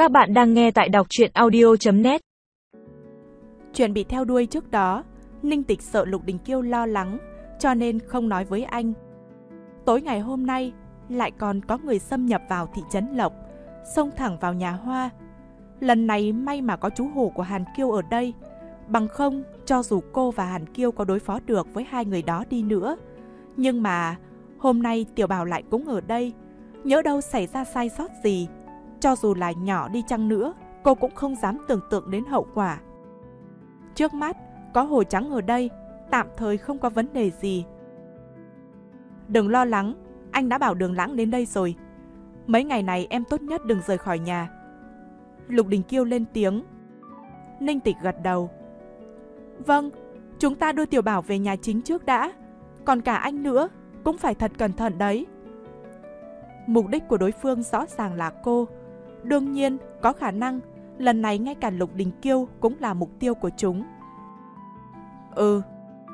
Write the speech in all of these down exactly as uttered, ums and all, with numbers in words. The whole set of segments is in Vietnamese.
Các bạn đang nghe tại đọc truyện audio chấm net. Chuyện bị theo đuôi trước đó, Ninh Tịch sợ Lục Đình Kiêu lo lắng, cho nên không nói với anh. Tối ngày hôm nay, lại còn có người xâm nhập vào thị trấn Lộc, xông thẳng vào nhà Hoa. Lần này may mà có chú hổ của Hàn Kiêu ở đây, bằng không cho dù cô và Hàn Kiêu có đối phó được với hai người đó đi nữa. Nhưng mà hôm nay Tiểu Bảo lại cũng ở đây, nhỡ đâu xảy ra sai sót gì, cho dù là nhỏ đi chăng nữa, cô cũng không dám tưởng tượng đến hậu quả. Trước mắt, có Hồ Trắng ở đây, tạm thời không có vấn đề gì. Đừng lo lắng, anh đã bảo Đường Lãng đến đây rồi. Mấy ngày này em tốt nhất đừng rời khỏi nhà. Lục Đình Kiêu lên tiếng. Ninh Tịch gật đầu. Vâng, chúng ta đưa Tiểu Bảo về nhà chính trước đã. Còn cả anh nữa, cũng phải thật cẩn thận đấy. Mục đích của đối phương rõ ràng là cô. Đương nhiên, có khả năng lần này ngay cả Lục Đình Kiêu cũng là mục tiêu của chúng. Ừ.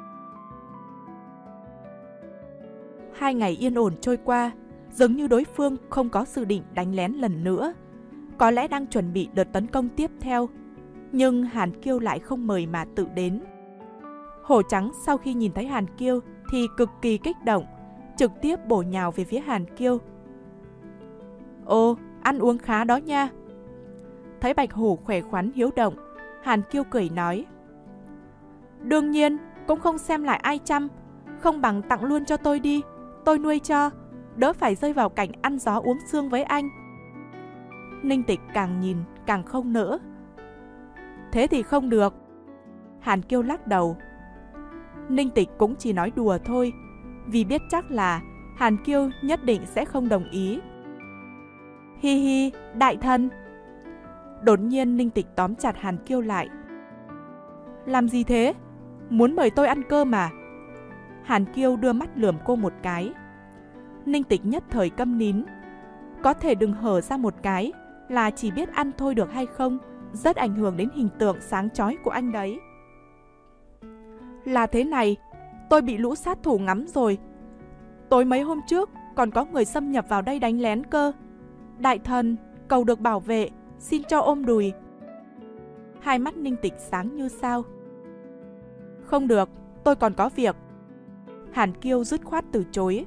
Hai ngày yên ổn trôi qua, dường như đối phương không có dự định đánh lén lần nữa. Có lẽ đang chuẩn bị đợt tấn công tiếp theo. Nhưng Hàn Kiêu lại không mời mà tự đến. Hổ Trắng sau khi nhìn thấy Hàn Kiêu thì cực kỳ kích động, trực tiếp bổ nhào về phía Hàn Kiêu. Ồ, ăn uống khá đó nha. Thấy Bạch Hổ khỏe khoắn hiếu động, Hàn Kiêu cười nói. Đương nhiên, cũng không xem lại ai chăm, không bằng tặng luôn cho tôi đi, tôi nuôi cho, đỡ phải rơi vào cảnh ăn gió uống sương với anh. Ninh Tịch càng nhìn càng không nỡ. Thế thì không được. Hàn Kiêu lắc đầu. Ninh Tịch cũng chỉ nói đùa thôi, vì biết chắc là Hàn Kiêu nhất định sẽ không đồng ý. Hi hi, đại thần. Đột nhiên Ninh Tịch tóm chặt Hàn Kiêu lại. Làm gì thế? Muốn mời tôi ăn cơm mà. Hàn Kiêu đưa mắt lườm cô một cái. Ninh Tịch nhất thời câm nín. Có thể đừng hở ra một cái là chỉ biết ăn thôi được hay không, rất ảnh hưởng đến hình tượng sáng chói của anh đấy. Là thế này, tôi bị lũ sát thủ ngắm rồi. Tối mấy hôm trước còn có người xâm nhập vào đây đánh lén cơ. Đại thần, cầu được bảo vệ, xin cho ôm đùi. Hai mắt Ninh Tịch sáng như sao. Không được, tôi còn có việc. Hàn Kiêu dứt khoát từ chối.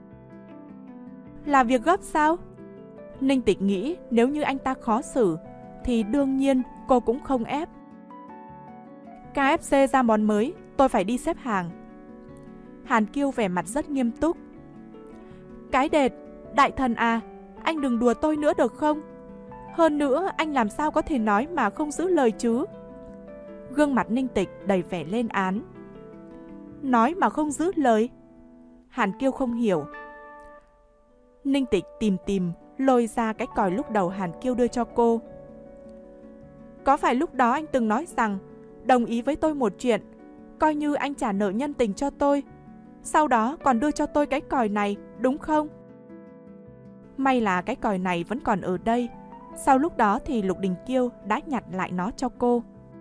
Là việc gấp sao? Ninh Tịch nghĩ nếu như anh ta khó xử thì đương nhiên cô cũng không ép. ca ép xê ra món mới, tôi phải đi xếp hàng. Hàn Kiêu vẻ mặt rất nghiêm túc. Cái đệt, đại thần à, anh đừng đùa tôi nữa được không? Hơn nữa, anh làm sao có thể nói mà không giữ lời chứ? Gương mặt Ninh Tịch đầy vẻ lên án. Nói mà không giữ lời? Hàn Kiêu không hiểu. Ninh Tịch tìm tìm, lôi ra cái còi lúc đầu Hàn Kiêu đưa cho cô. Có phải lúc đó anh từng nói rằng đồng ý với tôi một chuyện, coi như anh trả nợ nhân tình cho tôi, sau đó còn đưa cho tôi cái còi này, đúng không? May là cái còi này vẫn còn ở đây. Sau lúc đó thì Lục Đình Kiêu đã nhặt lại nó cho cô.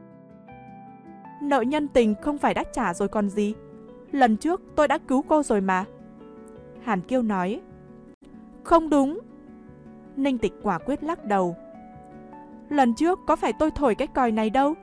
Nợ nhân tình không phải đã trả rồi còn gì. Lần trước tôi đã cứu cô rồi mà. Hàn Kiêu nói. Không đúng. Ninh Tịch quả quyết lắc đầu. Lần trước có phải tôi thổi cái còi này đâu.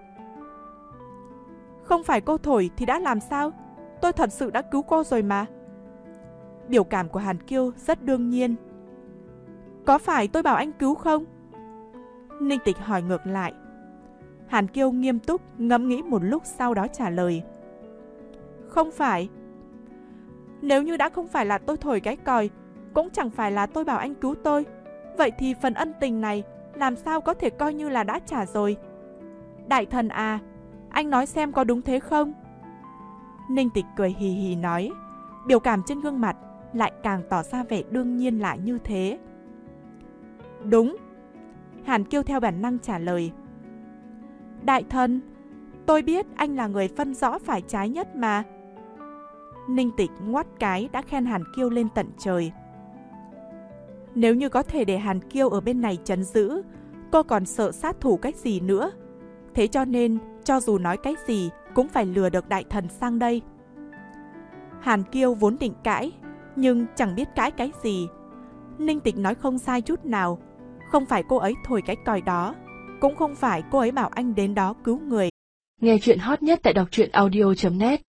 Không phải cô thổi thì đã làm sao? Tôi thật sự đã cứu cô rồi mà. Biểu cảm của Hàn Kiêu rất đương nhiên. Có phải tôi bảo anh cứu không? Ninh Tịch hỏi ngược lại. Hàn Kiêu nghiêm túc ngẫm nghĩ một lúc sau đó trả lời. Không phải. Nếu như đã không phải là tôi thổi cái còi, cũng chẳng phải là tôi bảo anh cứu tôi, vậy thì phần ân tình này làm sao có thể coi như là đã trả rồi? Đại thần à, anh nói xem có đúng thế không? Ninh Tịch cười hì hì nói, biểu cảm trên gương mặt lại càng tỏ ra vẻ đương nhiên lại như thế. Đúng. Hàn Kiêu theo bản năng trả lời. Đại thần, tôi biết anh là người phân rõ phải trái nhất mà. Ninh Tịch ngoắt cái đã khen Hàn Kiêu lên tận trời. Nếu như có thể để Hàn Kiêu ở bên này trấn giữ, cô còn sợ sát thủ cái gì nữa. Thế cho nên, cho dù nói cái gì cũng phải lừa được đại thần sang đây. Hàn Kiêu vốn định cãi, nhưng chẳng biết cãi cái gì. Ninh Tịch nói không sai chút nào. Không phải cô ấy thổi cái còi đó, cũng không phải cô ấy bảo anh đến đó cứu người. Nghe chuyện hot nhất tại đọc truyện audio chấm net.